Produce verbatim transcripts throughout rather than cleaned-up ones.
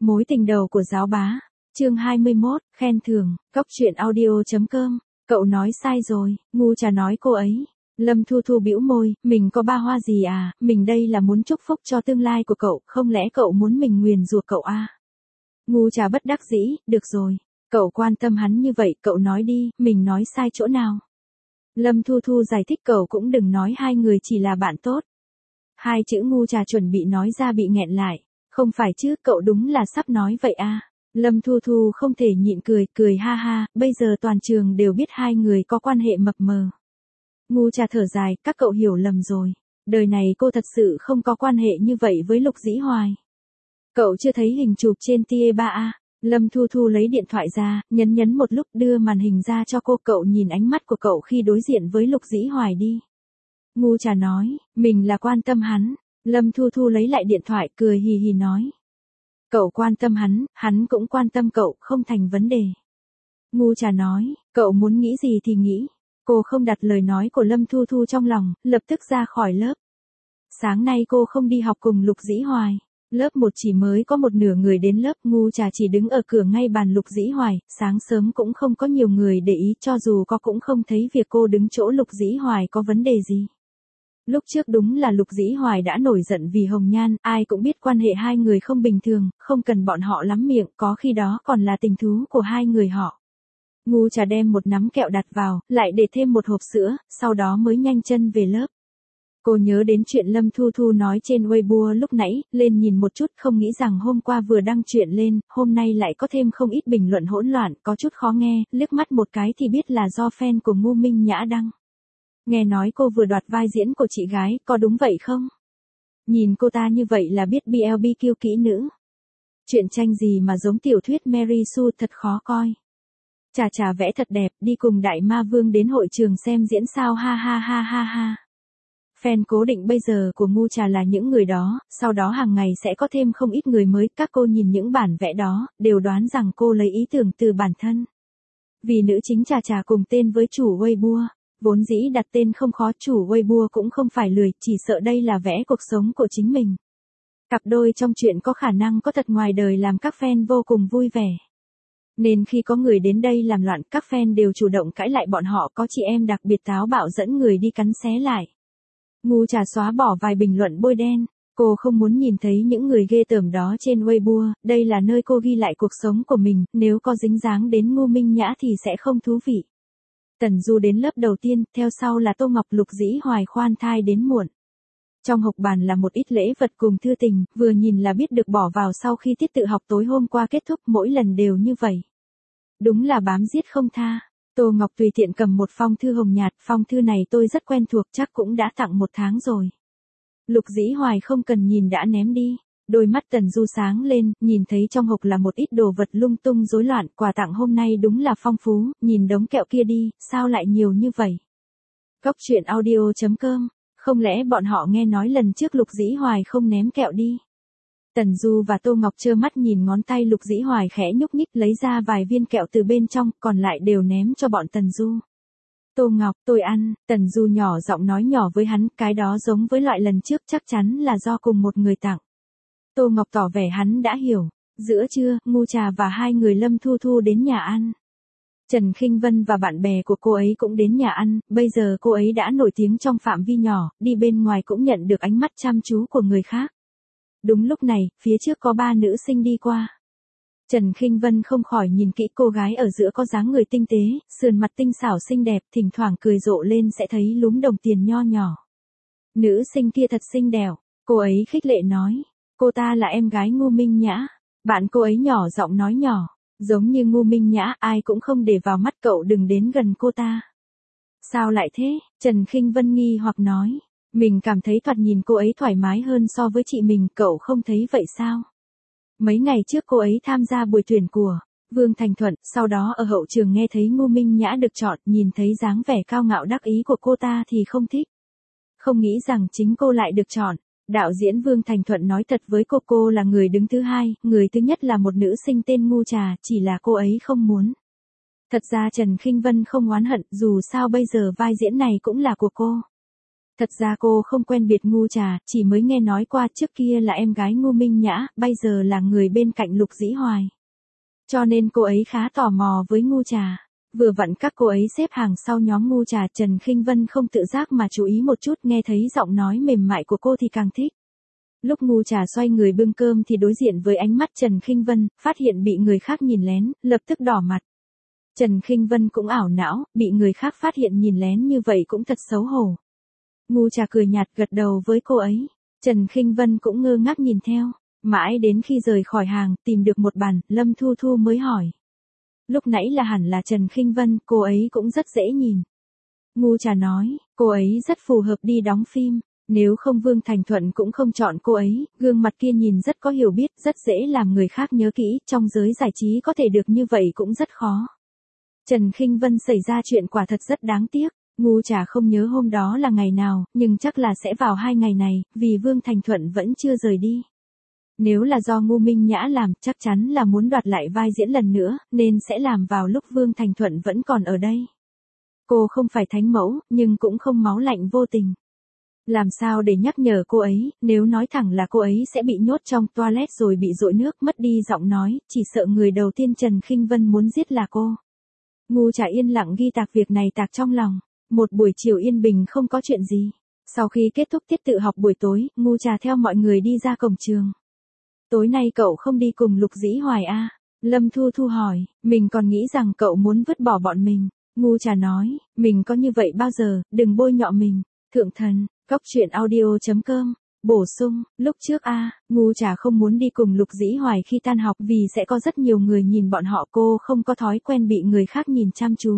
Mối tình đầu của giáo bá. Chương hai mươi mốt, khen thưởng, cốc truyện audio chấm com. Cậu nói sai rồi, ngu trà nói cô ấy. Lâm Thu Thu bĩu môi, mình có ba hoa gì à, mình đây là muốn chúc phúc cho tương lai của cậu, không lẽ cậu muốn mình nguyền rủa cậu à? Ngu trà bất đắc dĩ, được rồi, cậu quan tâm hắn như vậy, cậu nói đi, mình nói sai chỗ nào? Lâm Thu Thu giải thích, cậu cũng đừng nói hai người chỉ là bạn tốt. Hai chữ ngu trà chuẩn bị nói ra bị nghẹn lại. Không phải chứ, cậu đúng là sắp nói vậy à? Lâm Thu Thu không thể nhịn cười, cười ha ha, bây giờ toàn trường đều biết hai người có quan hệ mập mờ. Ngu trà thở dài, các cậu hiểu lầm rồi. Đời này cô thật sự không có quan hệ như vậy với Lục Dĩ Hoài. Cậu chưa thấy hình chụp trên T A ba à? Lâm Thu Thu lấy điện thoại ra, nhấn nhấn một lúc đưa màn hình ra cho cô, cậu nhìn ánh mắt của cậu khi đối diện với Lục Dĩ Hoài đi. Ngu trà nói, mình là quan tâm hắn. Lâm Thu Thu lấy lại điện thoại, cười hì hì nói. Cậu quan tâm hắn, hắn cũng quan tâm cậu, không thành vấn đề. Ngu trà nói, cậu muốn nghĩ gì thì nghĩ. Cô không đặt lời nói của Lâm Thu Thu trong lòng, lập tức ra khỏi lớp. Sáng nay cô không đi học cùng Lục Dĩ Hoài. Lớp một chỉ mới có một nửa người đến lớp, ngu trà chỉ đứng ở cửa ngay bàn Lục Dĩ Hoài, sáng sớm cũng không có nhiều người để ý, cho dù có cũng không thấy việc cô đứng chỗ Lục Dĩ Hoài có vấn đề gì. Lúc trước đúng là Lục Dĩ Hoài đã nổi giận vì Hồng Nhan, ai cũng biết quan hệ hai người không bình thường, không cần bọn họ lắm miệng, có khi đó còn là tình thú của hai người họ. Ngu trà đem một nắm kẹo đặt vào, lại để thêm một hộp sữa, sau đó mới nhanh chân về lớp. Cô nhớ đến chuyện Lâm Thu Thu nói trên Weibo lúc nãy, lên nhìn một chút, không nghĩ rằng hôm qua vừa đăng chuyện lên, hôm nay lại có thêm không ít bình luận hỗn loạn, có chút khó nghe, liếc mắt một cái thì biết là do fan của Ngô Minh Nhã đăng. Nghe nói cô vừa đoạt vai diễn của chị gái, có đúng vậy không? Nhìn cô ta như vậy là biết bê lờ bê kiêu kỹ nữ. Chuyện tranh gì mà giống tiểu thuyết Mary Sue, thật khó coi. Chà chà, vẽ thật đẹp, đi cùng Đại Ma Vương đến hội trường xem diễn sao, ha ha ha ha ha. Fan cố định bây giờ của ngu trà là những người đó, sau đó hàng ngày sẽ có thêm không ít người mới, các cô nhìn những bản vẽ đó, đều đoán rằng cô lấy ý tưởng từ bản thân. Vì nữ chính trà trà cùng tên với chủ Weibo. Vốn dĩ đặt tên không khó, chủ Weibo cũng không phải lười, chỉ sợ đây là vẽ cuộc sống của chính mình. Cặp đôi trong chuyện có khả năng có thật ngoài đời làm các fan vô cùng vui vẻ. Nên khi có người đến đây làm loạn, các fan đều chủ động cãi lại bọn họ, có chị em đặc biệt táo bạo dẫn người đi cắn xé lại. Ngu trà xóa bỏ vài bình luận bôi đen. Cô không muốn nhìn thấy những người ghê tởm đó trên Weibo, đây là nơi cô ghi lại cuộc sống của mình, nếu có dính dáng đến Ngô Minh Nhã thì sẽ không thú vị. Tần Du đến lớp đầu tiên, theo sau là Tô Ngọc. Lục Dĩ Hoài khoan thai đến muộn. Trong hộp bàn là một ít lễ vật cùng thư tình, vừa nhìn là biết được bỏ vào sau khi tiết tự học tối hôm qua kết thúc, mỗi lần đều như vậy. Đúng là bám giết không tha. Tô Ngọc tùy tiện cầm một phong thư hồng nhạt, phong thư này tôi rất quen thuộc, chắc cũng đã tặng một tháng rồi. Lục Dĩ Hoài không cần nhìn đã ném đi. Đôi mắt Tần Du sáng lên, nhìn thấy trong hộp là một ít đồ vật lung tung rối loạn, quà tặng hôm nay đúng là phong phú, nhìn đống kẹo kia đi, sao lại nhiều như vậy? Cốc truyện audio chấm com, không lẽ bọn họ nghe nói lần trước Lục Dĩ Hoài không ném kẹo đi? Tần Du và Tô Ngọc trơ mắt nhìn ngón tay Lục Dĩ Hoài khẽ nhúc nhích lấy ra vài viên kẹo từ bên trong, còn lại đều ném cho bọn Tần Du. Tô Ngọc, tôi ăn, Tần Du nhỏ giọng nói nhỏ với hắn, cái đó giống với loại lần trước, chắc chắn là do cùng một người tặng. Tô Ngọc tỏ vẻ hắn đã hiểu. Giữa trưa, ngu trà và hai người Lâm Thu Thu đến nhà ăn. Trần Khinh Vân và bạn bè của cô ấy cũng đến nhà ăn, bây giờ cô ấy đã nổi tiếng trong phạm vi nhỏ, đi bên ngoài cũng nhận được ánh mắt chăm chú của người khác. Đúng lúc này, phía trước có ba nữ sinh đi qua. Trần Khinh Vân không khỏi nhìn kỹ cô gái ở giữa có dáng người tinh tế, sườn mặt tinh xảo xinh đẹp, thỉnh thoảng cười rộ lên sẽ thấy lúm đồng tiền nho nhỏ. Nữ sinh kia thật xinh đẹp, cô ấy khích lệ nói. Cô ta là em gái Ngô Minh Nhã. Bạn cô ấy nhỏ giọng nói nhỏ. Giống như Ngô Minh Nhã, ai cũng không để vào mắt, cậu đừng đến gần cô ta. Sao lại thế? Trần Khinh Vân nghi hoặc nói. Mình cảm thấy thoạt nhìn cô ấy thoải mái hơn so với chị mình, cậu không thấy vậy sao? Mấy ngày trước cô ấy tham gia buổi tuyển của Vương Thành Thuận, sau đó ở hậu trường nghe thấy Ngô Minh Nhã được chọn, nhìn thấy dáng vẻ cao ngạo đắc ý của cô ta thì không thích. Không nghĩ rằng chính cô lại được chọn. Đạo diễn Vương Thành Thuận nói thật với cô, cô là người đứng thứ hai, người thứ nhất là một nữ sinh tên Ngu Trà, chỉ là cô ấy không muốn. Thật ra Trần Khinh Vân không oán hận, dù sao bây giờ vai diễn này cũng là của cô. Thật ra cô không quen biệt Ngu Trà, chỉ mới nghe nói qua trước kia là em gái Ngô Minh Nhã, bây giờ là người bên cạnh Lục Dĩ Hoài. Cho nên cô ấy khá tò mò với Ngu Trà. Vừa vặn các cô ấy xếp hàng sau nhóm Ngu Trà, Trần Khinh Vân không tự giác mà chú ý một chút, nghe thấy giọng nói mềm mại của cô thì càng thích. Lúc Ngu Trà xoay người bưng cơm thì đối diện với ánh mắt Trần Khinh Vân, phát hiện bị người khác nhìn lén, lập tức đỏ mặt. Trần Khinh Vân cũng ảo não, bị người khác phát hiện nhìn lén như vậy cũng thật xấu hổ. Ngu Trà cười nhạt gật đầu với cô ấy. Trần Khinh Vân cũng ngơ ngác nhìn theo. Mãi đến khi rời khỏi hàng, tìm được một bàn, Lâm Thu Thu mới hỏi. Lúc nãy là hẳn là Trần Khinh Vân, cô ấy cũng rất dễ nhìn. Ngu Trà nói, cô ấy rất phù hợp đi đóng phim. Nếu không Vương Thành Thuận cũng không chọn cô ấy, gương mặt kia nhìn rất có hiểu biết, rất dễ làm người khác nhớ kỹ, trong giới giải trí có thể được như vậy cũng rất khó. Trần Khinh Vân xảy ra chuyện quả thật rất đáng tiếc. Ngu Trà không nhớ hôm đó là ngày nào, nhưng chắc là sẽ vào hai ngày này, vì Vương Thành Thuận vẫn chưa rời đi. Nếu là do Ngô Minh Nhã làm, chắc chắn là muốn đoạt lại vai diễn lần nữa, nên sẽ làm vào lúc Vương Thành Thuận vẫn còn ở đây. Cô không phải thánh mẫu, nhưng cũng không máu lạnh vô tình. Làm sao để nhắc nhở cô ấy, nếu nói thẳng là cô ấy sẽ bị nhốt trong toilet rồi bị dội nước, mất đi giọng nói, chỉ sợ người đầu tiên Trần Khinh Vân muốn giết là cô. Ngu Trà yên lặng ghi tạc việc này tạc trong lòng. Một buổi chiều yên bình không có chuyện gì. Sau khi kết thúc tiết tự học buổi tối, Ngu Trà theo mọi người đi ra cổng trường. Tối nay cậu không đi cùng Lục Dĩ Hoài à? Lâm Thu Thu hỏi, mình còn nghĩ rằng cậu muốn vứt bỏ bọn mình. Ngu Trà nói, mình có như vậy bao giờ, đừng bôi nhọ mình. Thượng thần, cóc truyện audio chấm com. Bổ sung, lúc trước a, à, Ngu Trà không muốn đi cùng Lục Dĩ Hoài khi tan học vì sẽ có rất nhiều người nhìn bọn họ, cô không có thói quen bị người khác nhìn chăm chú.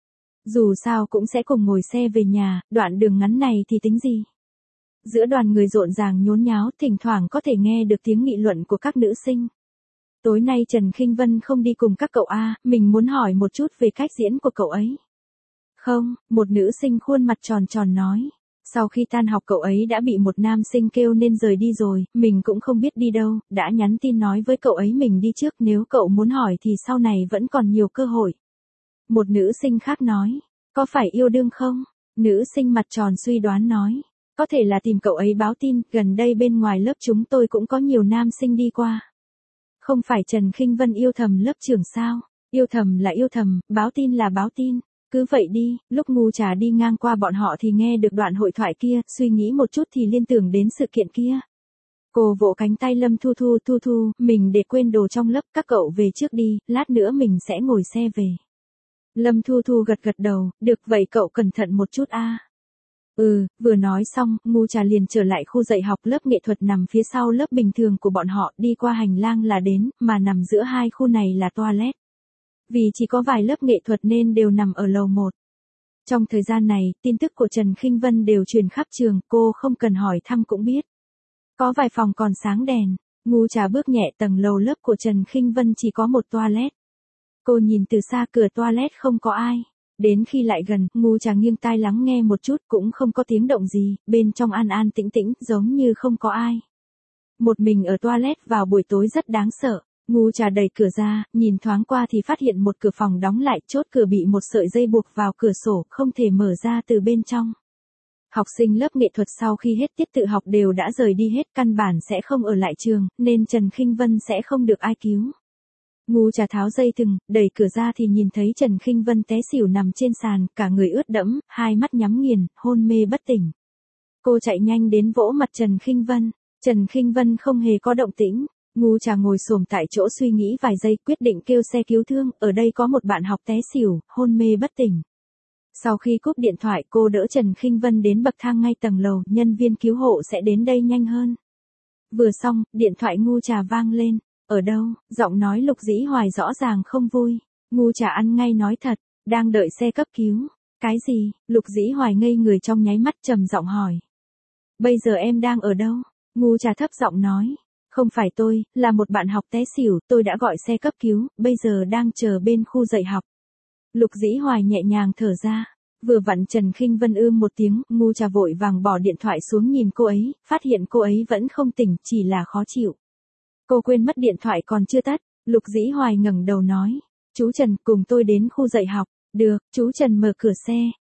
Dù sao cũng sẽ cùng ngồi xe về nhà, đoạn đường ngắn này thì tính gì. Giữa đoàn người rộn ràng nhốn nháo, thỉnh thoảng có thể nghe được tiếng nghị luận của các nữ sinh. Tối nay Trần Khinh Vân không đi cùng các cậu a, à, mình muốn hỏi một chút về cách diễn của cậu ấy. Không, một nữ sinh khuôn mặt tròn tròn nói. Sau khi tan học cậu ấy đã bị một nam sinh kêu nên rời đi rồi, mình cũng không biết đi đâu, đã nhắn tin nói với cậu ấy mình đi trước, nếu cậu muốn hỏi thì sau này vẫn còn nhiều cơ hội. Một nữ sinh khác nói, có phải yêu đương không? Nữ sinh mặt tròn suy đoán nói, có thể là tìm cậu ấy báo tin, gần đây bên ngoài lớp chúng tôi cũng có nhiều nam sinh đi qua. Không phải Trần Khinh Vân yêu thầm lớp trưởng sao? Yêu thầm là yêu thầm, báo tin là báo tin. Cứ vậy đi, lúc Ngu Trà đi ngang qua bọn họ thì nghe được đoạn hội thoại kia, suy nghĩ một chút thì liên tưởng đến sự kiện kia. Cô vỗ cánh tay Lâm Thu Thu, Thu Thu, mình để quên đồ trong lớp, các cậu về trước đi, lát nữa mình sẽ ngồi xe về. Lâm Thu Thu gật gật đầu, được vậy cậu cẩn thận một chút a. À. Ừ, vừa nói xong, Ngu Trà liền trở lại khu dạy học, lớp nghệ thuật nằm phía sau lớp bình thường của bọn họ, đi qua hành lang là đến, mà nằm giữa hai khu này là toilet. Vì chỉ có vài lớp nghệ thuật nên đều nằm ở lầu một. Trong thời gian này, tin tức của Trần Khinh Vân đều truyền khắp trường, cô không cần hỏi thăm cũng biết. Có vài phòng còn sáng đèn, Ngu Trà bước nhẹ tầng lầu, lớp của Trần Khinh Vân chỉ có một toilet. Cô nhìn từ xa cửa toilet không có ai. Đến khi lại gần, Ngu Trà nghiêng tai lắng nghe một chút cũng không có tiếng động gì, bên trong an an tĩnh tĩnh, giống như không có ai. Một mình ở toilet vào buổi tối rất đáng sợ. Ngu Trà đẩy cửa ra, nhìn thoáng qua thì phát hiện một cửa phòng đóng lại, chốt cửa bị một sợi dây buộc vào cửa sổ, không thể mở ra từ bên trong. Học sinh lớp nghệ thuật sau khi hết tiết tự học đều đã rời đi hết, căn bản sẽ không ở lại trường, nên Trần Khinh Vân sẽ không được ai cứu. Ngu Trà tháo dây thừng, đẩy cửa ra thì nhìn thấy Trần Khinh Vân té xỉu nằm trên sàn, cả người ướt đẫm, hai mắt nhắm nghiền, hôn mê bất tỉnh. Cô chạy nhanh đến vỗ mặt Trần Khinh Vân. Trần Khinh Vân không hề có động tĩnh. Ngu Trà ngồi xổm tại chỗ suy nghĩ vài giây, quyết định kêu xe cứu thương, ở đây có một bạn học té xỉu, hôn mê bất tỉnh. Sau khi cúp điện thoại, cô đỡ Trần Khinh Vân đến bậc thang ngay tầng lầu, nhân viên cứu hộ sẽ đến đây nhanh hơn. Vừa xong, điện thoại Ngu Trà vang lên. Ở đâu? Giọng nói Lục Dĩ Hoài rõ ràng không vui. Ngu Trà ăn ngay nói thật, đang đợi xe cấp cứu. Cái gì? Lục Dĩ Hoài ngây người trong nháy mắt, trầm giọng hỏi. Bây giờ em đang ở đâu? Ngu Trà thấp giọng nói. Không phải tôi, là một bạn học té xỉu, tôi đã gọi xe cấp cứu, bây giờ đang chờ bên khu dạy học. Lục Dĩ Hoài nhẹ nhàng thở ra. Vừa vặn Trần Khinh Vân ưm một tiếng, Ngu Trà vội vàng bỏ điện thoại xuống nhìn cô ấy, phát hiện cô ấy vẫn không tỉnh, chỉ là khó chịu. Cô quên mất điện thoại còn chưa tắt. Lục Dĩ Hoài ngẩng đầu nói. Chú Trần, cùng tôi đến khu dạy học. Được, chú Trần mở cửa xe.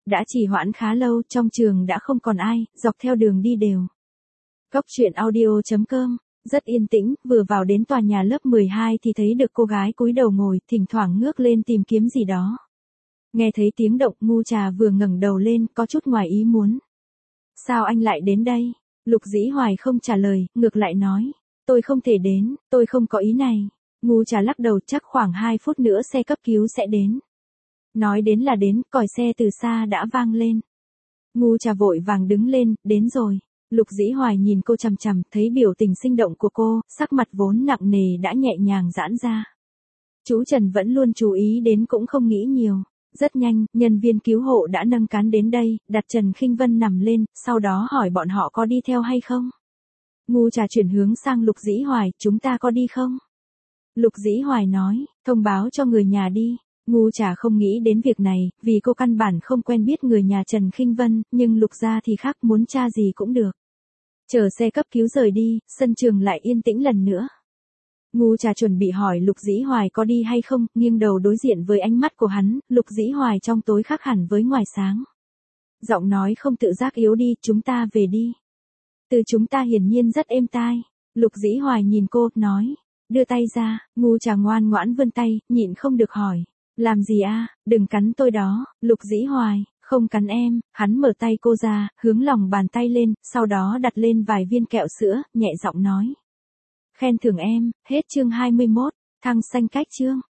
Đã trì hoãn khá lâu, trong trường đã không còn ai, dọc theo đường đi đều. Cốc truyện audio chấm com, rất yên tĩnh, vừa vào đến tòa nhà lớp mười hai thì thấy được cô gái cúi đầu ngồi, thỉnh thoảng ngước lên tìm kiếm gì đó. Nghe thấy tiếng động, Ngu Trà vừa ngẩng đầu lên, có chút ngoài ý muốn. Sao anh lại đến đây? Lục Dĩ Hoài không trả lời, ngược lại nói. Tôi không thể đến, tôi không có ý này. Ngu Trà lắc đầu, chắc khoảng hai phút nữa xe cấp cứu sẽ đến. Nói đến là đến, còi xe từ xa đã vang lên. Ngu Trà vội vàng đứng lên, đến rồi. Lục Dĩ Hoài nhìn cô chằm chằm, thấy biểu tình sinh động của cô, sắc mặt vốn nặng nề đã nhẹ nhàng giãn ra. Chú Trần vẫn luôn chú ý đến cũng không nghĩ nhiều. Rất nhanh, nhân viên cứu hộ đã nâng cán đến đây, đặt Trần Khinh Vân nằm lên, sau đó hỏi bọn họ có đi theo hay không. Ngu Trà chuyển hướng sang Lục Dĩ Hoài, chúng ta có đi không? Lục Dĩ Hoài nói, thông báo cho người nhà đi. Ngu Trà không nghĩ đến việc này, vì cô căn bản không quen biết người nhà Trần Khinh Vân, nhưng Lục gia thì khác, muốn tra gì cũng được. Chờ xe cấp cứu rời đi, sân trường lại yên tĩnh lần nữa. Ngu Trà chuẩn bị hỏi Lục Dĩ Hoài có đi hay không, nghiêng đầu đối diện với ánh mắt của hắn, Lục Dĩ Hoài trong tối khác hẳn với ngoài sáng. Giọng nói không tự giác yếu đi, chúng ta về đi. Từ chúng ta hiển nhiên rất êm tai. Lục Dĩ Hoài nhìn cô, nói, đưa tay ra. Ngu Trà ngoan ngoãn vươn tay, nhịn không được hỏi. Làm gì a? Đừng cắn tôi đó. Lục Dĩ Hoài, không cắn em. Hắn mở tay cô ra, hướng lòng bàn tay lên, sau đó đặt lên vài viên kẹo sữa, nhẹ giọng nói. Khen thưởng em, hết chương hai mươi mốt, thăng xanh cách chương.